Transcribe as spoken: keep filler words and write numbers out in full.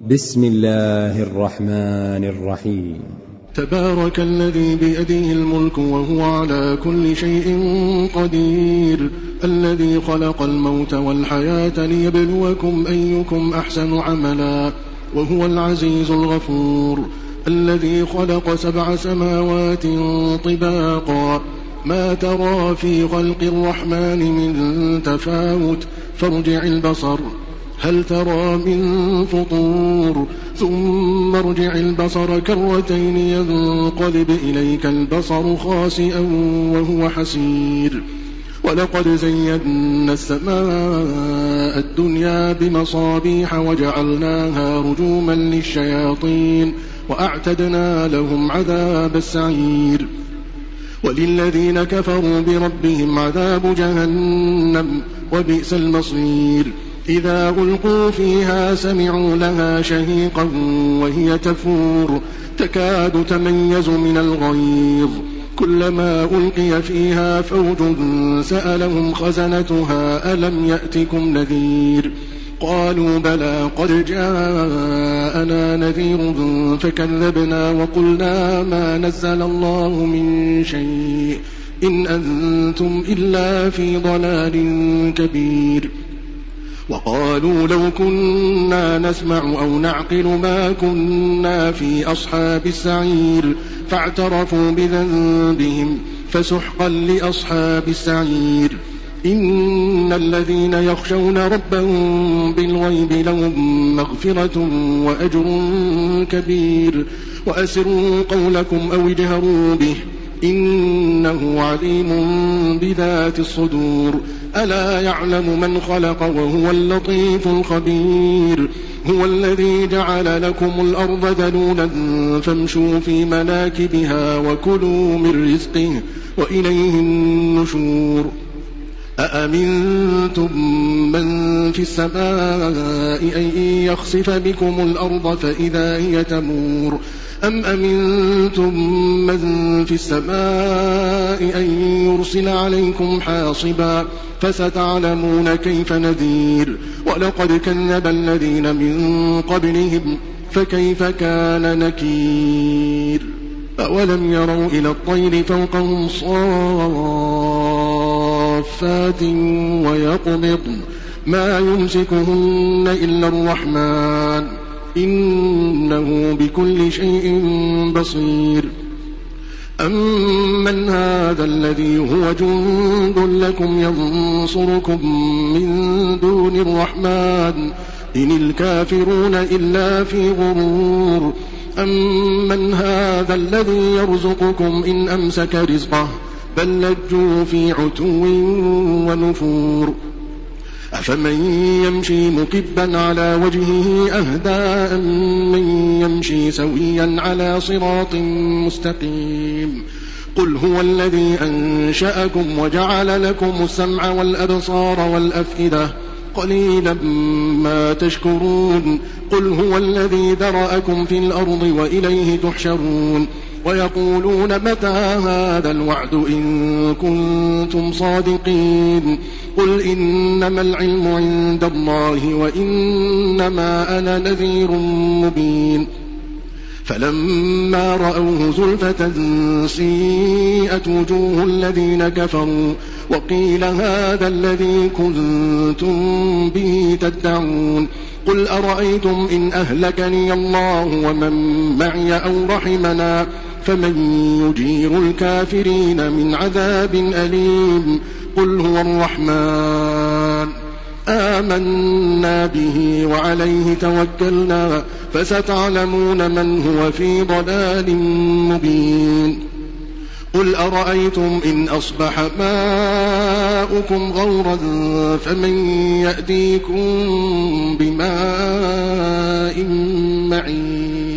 بسم الله الرحمن الرحيم. تبارك الذي بيده الملك وهو على كل شيء قدير، الذي خلق الموت والحياة ليبلوكم أيكم أحسن عملا، وهو العزيز الغفور، الذي خلق سبع سماوات طباقا، ما ترى في خلق الرحمن من تفاوت، فارجع البصر هل ترى من فطور، ثم ارجع البصر كرتين ينقلب إليك البصر خاسئا وهو حسير. ولقد زينا السماء الدنيا بمصابيح وجعلناها رجوما للشياطين وأعتدنا لهم عذاب السعير. وللذين كفروا بربهم عذاب جهنم وبئس المصير. إذا ألقوا فيها سمعوا لها شهيقا وهي تفور، تكاد تميز من الغيظ، كلما ألقي فيها فوج سألهم خزنتها ألم يأتكم نذير، قالوا بلى قد جاءنا نذير فكذبنا وقلنا ما نزل الله من شيء إن أنتم إلا في ضلال كبير. وقالوا لو كنا نسمع أو نعقل ما كنا في أصحاب السعير، فاعترفوا بذنبهم فسحقا لأصحاب السعير. إن الذين يخشون ربهم بالغيب لهم مغفرة وأجر كبير. وأسروا قولكم أو اجهروا به إنه عليم بذات الصدور. ألا يعلم من خلق وهو اللطيف الخبير. هو الذي جعل لكم الأرض ذلولا فامشوا في مناكبها وكلوا من رزقه وإليه النشور. أأمنتم من في السماء أن يخسف بكم الأرض فإذا هي تمور، أم أمنتم من في السماء أن يرسل عليكم حاصبا، فستعلمون كيف نذير. ولقد كذب الذين من قبلهم فكيف كان نكير. أولم يروا إلى الطير فوقهم صافات ويقبضن ما يمسكهن إلا الرحمن إنه بكل شيء بصير. أمن هذا الذي هو جند لكم ينصركم من دون الرحمن إن الكافرون إلا في غرور. أمن هذا الذي يرزقكم إن أمسك رزقه بل لجوا في عتو ونفور. أفمن يمشي مكبا على وجهه أهدى من يمشي سويا على صراط مستقيم. قل هو الذي أنشأكم وجعل لكم السمع والأبصار والأفئدة قليلا ما تشكرون. قل هو الذي ذرأكم في الأرض وإليه تحشرون. ويقولون متى هذا الوعد إن كنتم صادقين. قل إنما العلم عند الله وإنما أنا نذير مبين. فلما رأوه زلفة سيئت وجوه الذين كفروا وقيل هذا الذي كنتم به تدعون. قل أرأيتم إن أهلكني الله ومن معي أو رحمنا فمن يجير الكافرين من عذاب أليم. قل هو الرحمن آمنا به وعليه توكلنا فستعلمون من هو في ضلال مبين. قل أرأيتم إن أصبح ماؤكم غورا فمن يأتيكم بماء معين.